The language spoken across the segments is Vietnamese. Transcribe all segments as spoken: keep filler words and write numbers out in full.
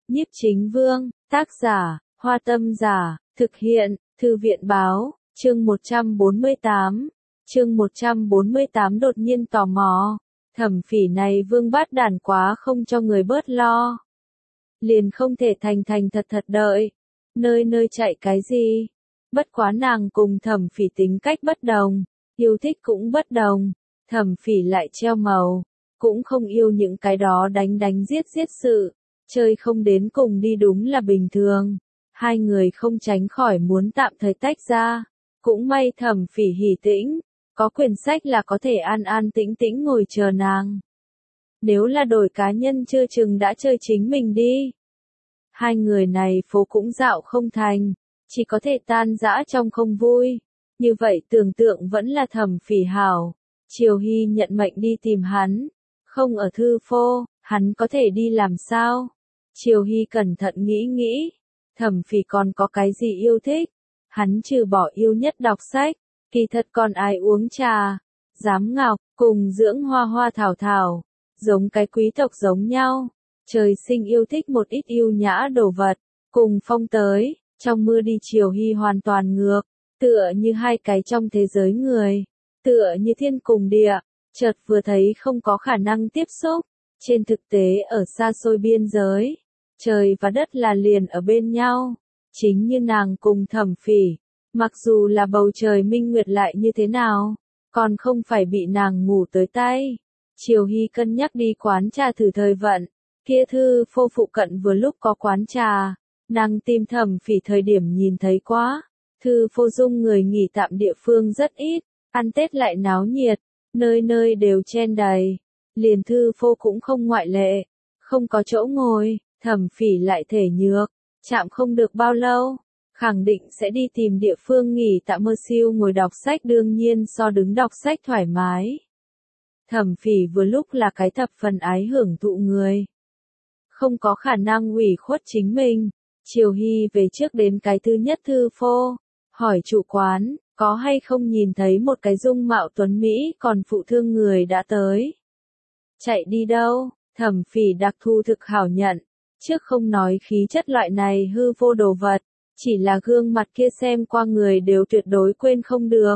Nhiếp Chính Vương, tác giả, Hoa Tâm Giả, thực hiện, Thư viện báo, chương một trăm bốn mươi tám. Chương một trăm bốn mươi tám đột nhiên tò mò. Thẩm Phỉ này vương bát đản quá không cho người bớt lo. Liền không thể thành thành thật thật đợi. Nơi nơi chạy cái gì? Bất quá nàng cùng Thẩm Phỉ tính cách bất đồng, yêu thích cũng bất đồng. Thẩm Phỉ lại treo màu, cũng không yêu những cái đó đánh đánh giết giết sự. Chơi không đến cùng đi đúng là bình thường. Hai người không tránh khỏi muốn tạm thời tách ra. Cũng may Thẩm Phỉ hỉ tĩnh, có quyển sách là có thể an an tĩnh tĩnh ngồi chờ nàng. Nếu là đổi cá nhân chưa chừng đã chơi chính mình đi. Hai người này phố cũng dạo không thành, chỉ có thể tan rã trong không vui. Như vậy tưởng tượng vẫn là Thẩm Phỉ hảo. Triều Hy nhận mệnh đi tìm hắn, không ở thư phô, hắn có thể đi làm sao? Triều Hy cẩn thận nghĩ nghĩ, Thẩm Phỉ còn có cái gì yêu thích? Hắn trừ bỏ yêu nhất đọc sách, kỳ thật còn ai uống trà, giám ngọc, cùng dưỡng hoa hoa thảo thảo, giống cái quý tộc giống nhau. Trời sinh yêu thích một ít yêu nhã đồ vật, cùng phong tới, trong mưa đi Triều Hy hoàn toàn ngược, tựa như hai cái trong thế giới người, tựa như thiên cùng địa, chợt vừa thấy không có khả năng tiếp xúc, trên thực tế ở xa xôi biên giới, trời và đất là liền ở bên nhau, chính như nàng cùng Thẩm Phỉ, mặc dù là bầu trời minh nguyệt lại như thế nào, còn không phải bị nàng ngủ tới tay. Triều Hy cân nhắc đi quán trà thử thời vận, kia thư phô phụ cận vừa lúc có quán trà, nàng tìm Thẩm Phỉ thời điểm nhìn thấy quá, thư phô dung người nghỉ tạm địa phương rất ít, ăn Tết lại náo nhiệt, nơi nơi đều chen đầy, liền thư phô cũng không ngoại lệ, không có chỗ ngồi. Thẩm Phỉ lại thể nhược, chạm không được bao lâu, khẳng định sẽ đi tìm địa phương nghỉ tạm mơ siêu ngồi đọc sách đương nhiên so đứng đọc sách thoải mái. Thẩm Phỉ vừa lúc là cái thập phần ái hưởng thụ người, không có khả năng ủy khuất chính mình. Triều Hy về trước đến cái thứ nhất thư phô, hỏi chủ quán, có hay không nhìn thấy một cái dung mạo tuấn Mỹ còn phụ thương người đã tới. Chạy đi đâu? Thẩm Phỉ đặc thu thực hảo nhận. Trước không nói khí chất loại này hư vô đồ vật, chỉ là gương mặt kia xem qua người đều tuyệt đối quên không được.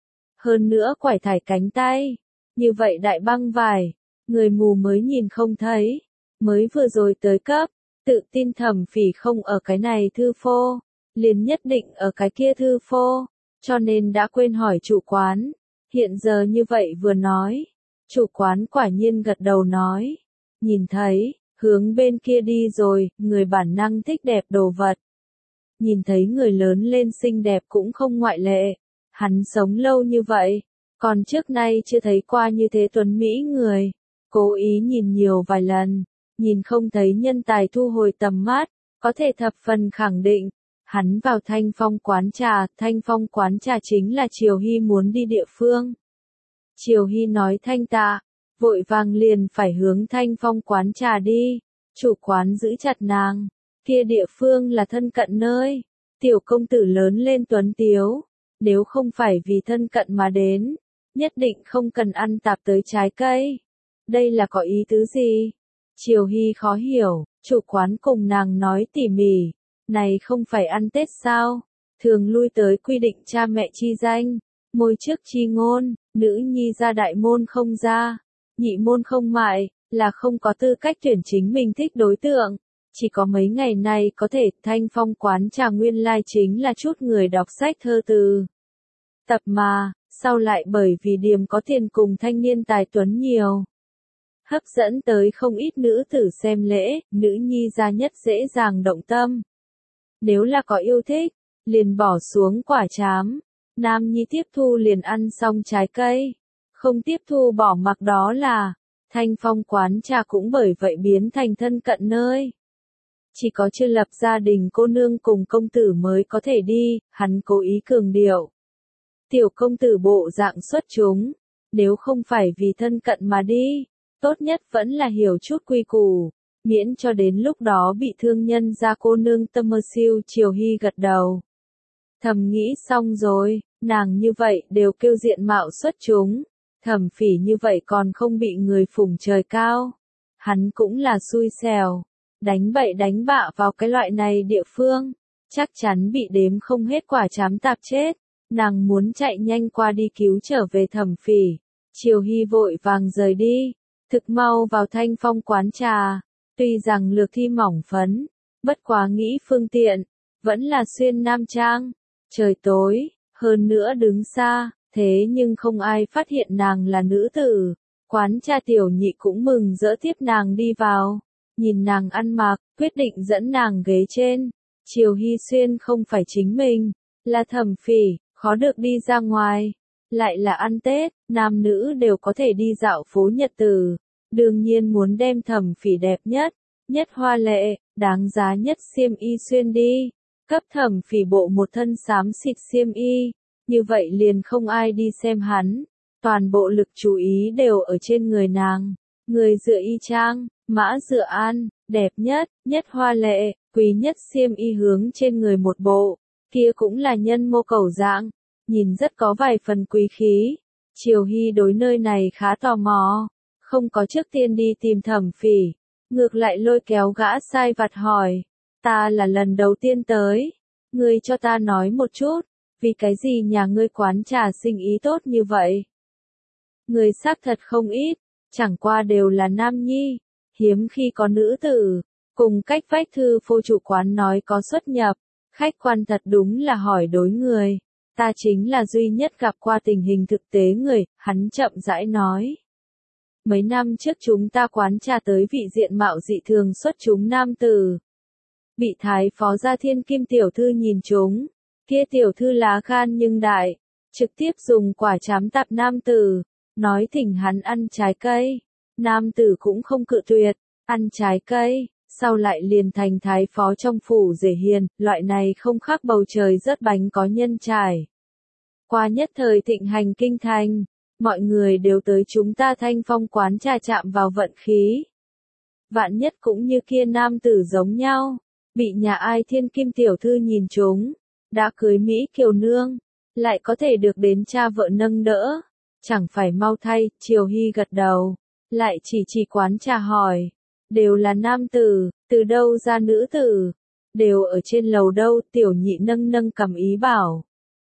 Hơn nữa quải thải cánh tay, như vậy đại băng vải, người mù mới nhìn không thấy, mới vừa rồi tới cấp, tự tin Thẩm Phỉ không ở cái này thư phô, liền nhất định ở cái kia thư phô, cho nên đã quên hỏi chủ quán, hiện giờ như vậy vừa nói, chủ quán quả nhiên gật đầu nói, nhìn thấy. Hướng bên kia đi rồi, người bản năng thích đẹp đồ vật. Nhìn thấy người lớn lên xinh đẹp cũng không ngoại lệ. Hắn sống lâu như vậy, còn trước nay chưa thấy qua như thế tuấn Mỹ người. Cố ý nhìn nhiều vài lần, nhìn không thấy nhân tài thu hồi tầm mắt, có thể thập phần khẳng định. Hắn vào Thanh Phong quán trà, Thanh Phong quán trà chính là Triều Hy muốn đi địa phương. Triều Hy nói thanh tạ. Vội vàng liền phải hướng Thanh Phong quán trà đi, chủ quán giữ chặt nàng, kia địa phương là thân cận nơi, tiểu công tử lớn lên tuấn tiếu, nếu không phải vì thân cận mà đến, nhất định không cần ăn tạp tới trái cây. Đây là có ý tứ gì? Triều Hy khó hiểu, chủ quán cùng nàng nói tỉ mỉ, này không phải ăn Tết sao, thường lui tới quy định cha mẹ chi danh, môi trước chi ngôn, nữ nhi ra đại môn không ra. Nhị môn không mại, là không có tư cách tuyển chính mình thích đối tượng. Chỉ có mấy ngày này có thể Thanh Phong quán trà nguyên lai chính là chút người đọc sách thơ từ. Tập mà, sau lại bởi vì điểm có tiền cùng thanh niên tài tuấn nhiều. Hấp dẫn tới không ít nữ tử xem lễ, nữ nhi ra nhất dễ dàng động tâm. Nếu là có yêu thích, liền bỏ xuống quả trám. Nam nhi tiếp thu liền ăn xong trái cây. Không tiếp thu bỏ mặc đó là, Thanh Phong quán trà cũng bởi vậy biến thành thân cận nơi. Chỉ có chưa lập gia đình cô nương cùng công tử mới có thể đi, hắn cố ý cường điệu. Tiểu công tử bộ dạng xuất chúng, nếu không phải vì thân cận mà đi, tốt nhất vẫn là hiểu chút quy củ, miễn cho đến lúc đó bị thương nhân ra cô nương tâm mơ siêu. Triều Hy gật đầu. Thầm nghĩ xong rồi, nàng như vậy đều kêu diện mạo xuất chúng. Thẩm Phỉ như vậy còn không bị người phủng trời cao. Hắn cũng là xui xẻo. đánh bậy đánh bạ vào cái loại này địa phương, chắc chắn bị đếm không hết quả trám tạp chết. Nàng muốn chạy nhanh qua đi cứu trở về Thẩm Phỉ. Triều Hy vội vàng rời đi, thực mau vào Thanh Phong quán trà, tuy rằng lược thi mỏng phấn, bất quá nghĩ phương tiện, vẫn là xuyên nam trang. Trời tối, hơn nữa đứng xa, thế nhưng không ai phát hiện nàng là nữ tử. Quán trà tiểu nhị cũng mừng rỡ tiếp nàng đi vào, nhìn nàng ăn mặc, quyết định dẫn nàng ghế trên. Triều Hy Xuyên không phải chính mình, là Thẩm Phỉ, khó được đi ra ngoài, lại là ăn Tết, nam nữ đều có thể đi dạo phố nhật tử, đương nhiên muốn đem Thẩm Phỉ đẹp nhất, nhất hoa lệ, đáng giá nhất xiêm y xuyên đi, cấp Thẩm Phỉ bộ một thân xám xịt xiêm y, như vậy liền không ai đi xem hắn, toàn bộ lực chú ý đều ở trên người nàng, người dựa y trang, mã dựa an, đẹp nhất, nhất hoa lệ, quý nhất xiêm y hướng trên người một bộ, kia cũng là nhân mô cầu dạng, nhìn rất có vài phần quý khí. Triều Hy đối nơi này khá tò mò, không có trước tiên đi tìm Thẩm Phỉ, ngược lại lôi kéo gã sai vặt hỏi, ta là lần đầu tiên tới, ngươi cho ta nói một chút, vì cái gì nhà ngươi quán trà sinh ý tốt như vậy? Người xác thật không ít, chẳng qua đều là nam nhi, hiếm khi có nữ tử, cùng cách vách thư phô chủ quán nói có xuất nhập, khách quan thật đúng là hỏi đối người, ta chính là duy nhất gặp qua tình hình thực tế người, hắn chậm rãi nói. Mấy năm trước chúng ta quán trà tới vị diện mạo dị thường xuất chúng nam tử. Bị thái phó gia thiên kim tiểu thư nhìn chúng, kia tiểu thư lá gan nhưng đại, trực tiếp dùng quả trám tạp nam tử, nói thỉnh hắn ăn trái cây, nam tử cũng không cự tuyệt, ăn trái cây, sau lại liền thành thái phó trong phủ rể hiền, loại này không khác bầu trời rớt bánh có nhân trải. Qua nhất thời thịnh hành kinh thành, mọi người đều tới chúng ta Thanh Phong quán trà chạm vào vận khí. Vạn nhất cũng như kia nam tử giống nhau, bị nhà ai thiên kim tiểu thư nhìn chúng, đã cưới Mỹ kiều nương, lại có thể được đến cha vợ nâng đỡ, chẳng phải mau thay. Triều Hy gật đầu, lại chỉ chỉ quán trà hỏi, đều là nam tử, từ đâu ra nữ tử, đều ở trên lầu đâu. Tiểu nhị nâng nâng cầm ý bảo,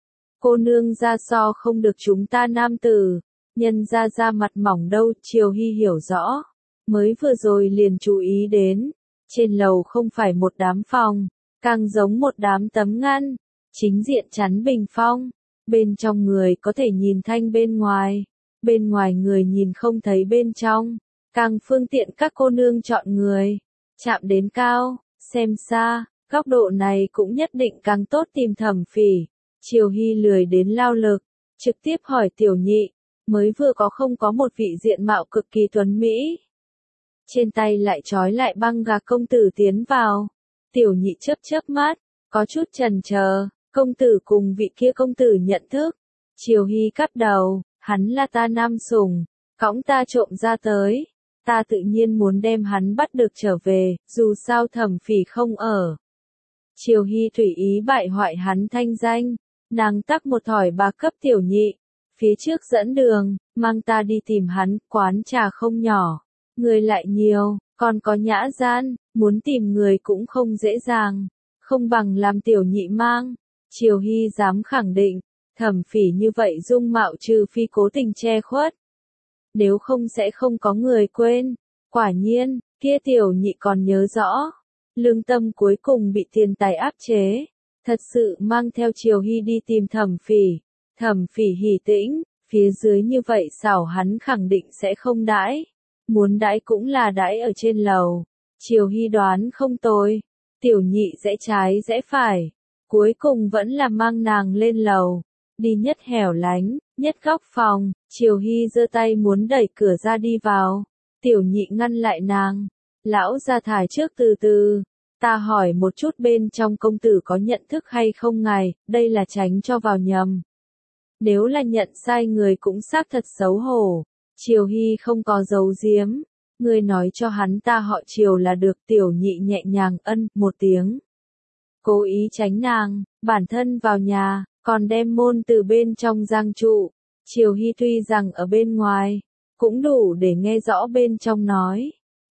cô nương ra so không được chúng ta nam tử, nhân ra ra mặt mỏng đâu. Triều Hy hiểu rõ, mới vừa rồi liền chú ý đến, trên lầu không phải một đám phòng, càng giống một đám tấm ngăn, chính diện chắn bình phong, bên trong người có thể nhìn thanh bên ngoài, bên ngoài người nhìn không thấy bên trong, càng phương tiện các cô nương chọn người, chạm đến cao, xem xa, góc độ này cũng nhất định càng tốt tìm Thẩm Phỉ. Triều Hy lười đến lao lực, trực tiếp hỏi tiểu nhị, mới vừa có không có một vị diện mạo cực kỳ tuấn mỹ, trên tay lại trói lại băng gạc công tử tiến vào. Tiểu nhị chớp chớp mắt, có chút chần chờ, công tử cùng vị kia công tử nhận thức. Triều Hy cắp đầu, hắn là ta nam sủng, cõng ta trộm ra tới, ta tự nhiên muốn đem hắn bắt được trở về, dù sao Thẩm Phỉ không ở. Triều Hy tùy ý bại hoại hắn thanh danh, nàng tắc một thỏi bạc cấp tiểu nhị, phía trước dẫn đường, mang ta đi tìm hắn. Quán trà không nhỏ, người lại nhiều, còn có nhã gian, muốn tìm người cũng không dễ dàng, không bằng làm tiểu nhị mang. Triều Hy dám khẳng định, Thẩm Phỉ như vậy dung mạo trừ phi cố tình che khuất, nếu không sẽ không có người quên. Quả nhiên, kia tiểu nhị còn nhớ rõ, lương tâm cuối cùng bị tiền tài áp chế, thật sự mang theo Triều Hy đi tìm Thẩm Phỉ. Thẩm Phỉ hỉ tĩnh, phía dưới như vậy xảo hắn khẳng định sẽ không đãi, muốn đãi cũng là đãi ở trên lầu. Triều Hy đoán không tồi, tiểu nhị rẽ trái rẽ phải, cuối cùng vẫn là mang nàng lên lầu, đi nhất hẻo lánh, nhất góc phòng. Triều Hy giơ tay muốn đẩy cửa ra đi vào, tiểu nhị ngăn lại nàng, lão gia thải trước từ từ, ta hỏi một chút bên trong công tử có nhận thức hay không ngài, đây là tránh cho vào nhầm. Nếu là nhận sai người cũng xác thật xấu hổ. Triều Hy không có giấu giếm, người nói cho hắn ta họ Triều là được. Tiểu nhị nhẹ nhàng ân một tiếng, cố ý tránh nàng, bản thân vào nhà, còn đem môn từ bên trong giang trụ. Triều Hy tuy rằng ở bên ngoài, cũng đủ để nghe rõ bên trong nói,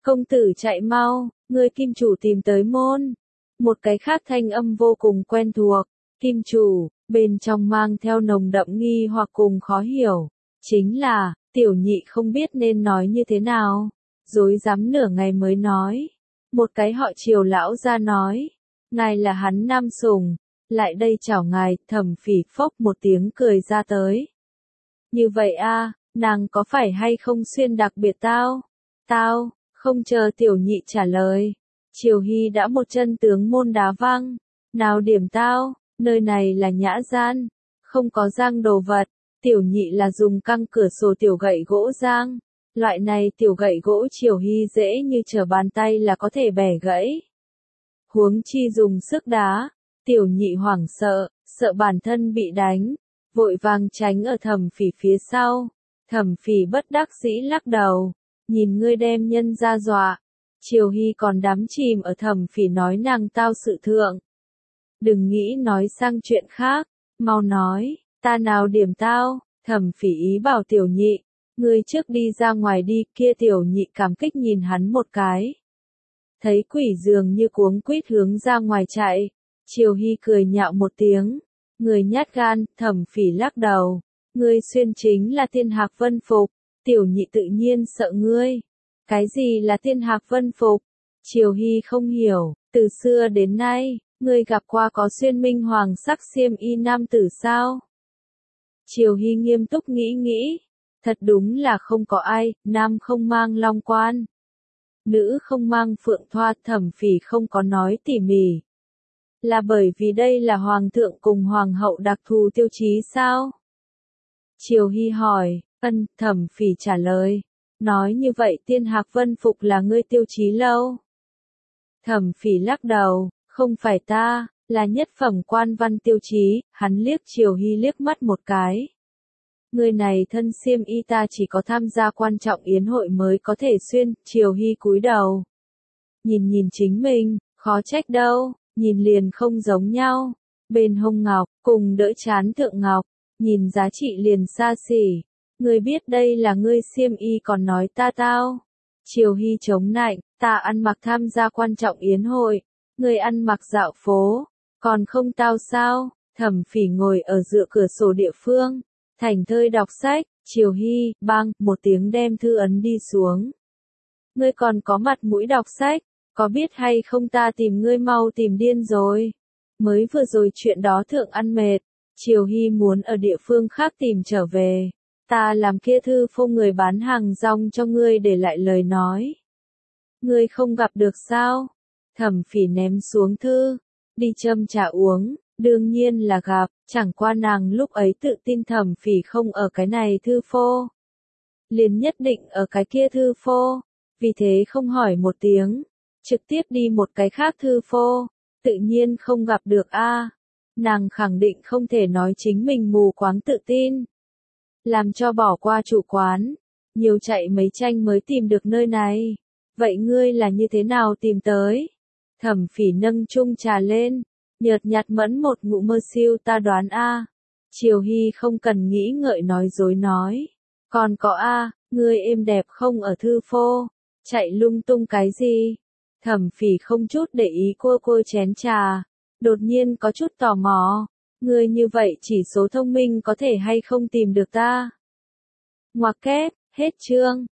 Công tử chạy mau, người kim chủ tìm tới môn. Một cái khác thanh âm vô cùng quen thuộc. Kim chủ, bên trong mang theo nồng đậm nghi hoặc cùng khó hiểu. Chính là, tiểu nhị không biết nên nói như thế nào. Dối dám nửa ngày mới nói. Một cái họ Triều lão ra nói. Ngài là hắn nam sùng. Lại đây chào ngài, Thẩm Phỉ phốc một tiếng cười ra tới. Như vậy a, nàng có phải hay không xuyên đặc biệt tao? Tao, không chờ tiểu nhị trả lời. Triều Hy đã một chân tướng môn đá văng. Nào điểm tao, nơi này là nhã gian, không có giang đồ vật. Tiểu nhị là dùng căng cửa sổ tiểu gậy gỗ giang. Loại này tiểu gậy gỗ Triều Hy dễ như trở bàn tay là có thể bẻ gãy. Huống chi dùng sức đá. Tiểu nhị hoảng sợ, sợ bản thân bị đánh, vội vàng tránh ở Thẩm Phỉ phía sau. Thẩm Phỉ bất đắc dĩ lắc đầu, nhìn ngươi đem nhân ra dọa. Triều Hy còn đắm chìm ở Thẩm Phỉ nói nàng tao sự thượng. Đừng nghĩ nói sang chuyện khác, mau nói, ta nào điểm tao. Thẩm Phỉ ý bảo tiểu nhị, ngươi trước đi ra ngoài đi. Kia tiểu nhị cảm kích nhìn hắn một cái. Thấy quỷ dường như cuống quýt hướng ra ngoài chạy. Triều Hy cười nhạo một tiếng, người nhát gan. Thẩm Phỉ lắc đầu, ngươi xuyên chính là Thiên Hạc Vân Phục. Tiểu nhị tự nhiên sợ ngươi. Cái gì là Thiên Hạc Vân Phục? Triều Hy không hiểu, từ xưa đến nay, ngươi gặp qua có xuyên minh hoàng sắc xiêm y nam tử sao? Triều Hy nghiêm túc nghĩ nghĩ, thật đúng là không có ai. Nam không mang long quan, nữ không mang phượng thoa. Thẩm Phỉ không có nói tỉ mỉ. Là bởi vì đây là hoàng thượng cùng hoàng hậu đặc thù tiêu chí sao? Triều Hy hỏi. Ân. Thẩm Phỉ trả lời. Nói như vậy Thiên Hạc Vân Phục là ngươi tiêu chí lâu? Thẩm Phỉ lắc đầu, không phải ta, là nhất phẩm quan văn tiêu chí. Hắn liếc Triều Hy liếc mắt một cái. Người này thân xiêm y ta chỉ có tham gia quan trọng yến hội mới có thể xuyên. Triều Hy cúi đầu, nhìn nhìn chính mình, khó trách đâu. Nhìn liền không giống nhau. Bên hông ngọc, cùng đỡ chán thượng ngọc, nhìn giá trị liền xa xỉ. Ngươi biết đây là ngươi xiêm y còn nói ta tao. Triều Hy chống nạnh, ta ăn mặc tham gia quan trọng yến hội. Ngươi ăn mặc dạo phố, còn không tao sao? Thẩm Phỉ ngồi ở dựa cửa sổ địa phương, thảnh thơi đọc sách. Triều Hy, bang, một tiếng đem thư ấn đi xuống. Ngươi còn có mặt mũi đọc sách? Có biết hay không ta tìm ngươi mau tìm điên rồi. Mới vừa rồi chuyện đó thượng ăn mệt. Triều Hy muốn ở địa phương khác tìm trở về. Ta làm kia thư phông người bán hàng rong cho ngươi để lại lời nói. Ngươi không gặp được sao? Thẩm Phỉ ném xuống thư, đi châm trà uống. Đương nhiên là gặp, chẳng qua nàng lúc ấy tự tin Thẩm Phỉ không ở cái này thư phô. Liền nhất định ở cái kia thư phô. Vì thế không hỏi một tiếng. Trực tiếp đi một cái khác thư phô, tự nhiên không gặp được a. Nàng khẳng định không thể nói chính mình mù quáng tự tin. Làm cho bỏ qua chủ quán, nhiều chạy mấy tranh mới tìm được nơi này. Vậy ngươi là như thế nào tìm tới? Thẩm Phỉ nâng chung trà lên, nhợt nhạt mẫn một ngụm mơ siêu ta đoán a. Triều Hy không cần nghĩ ngợi nói dối nói. Còn có a, ngươi êm đẹp không ở thư phô, chạy lung tung cái gì? Thẩm Phỉ không chút để ý cua cua chén trà, đột nhiên có chút tò mò. Ngươi như vậy chỉ số thông minh có thể hay không tìm được ta? Ngoặc kép, hết chương.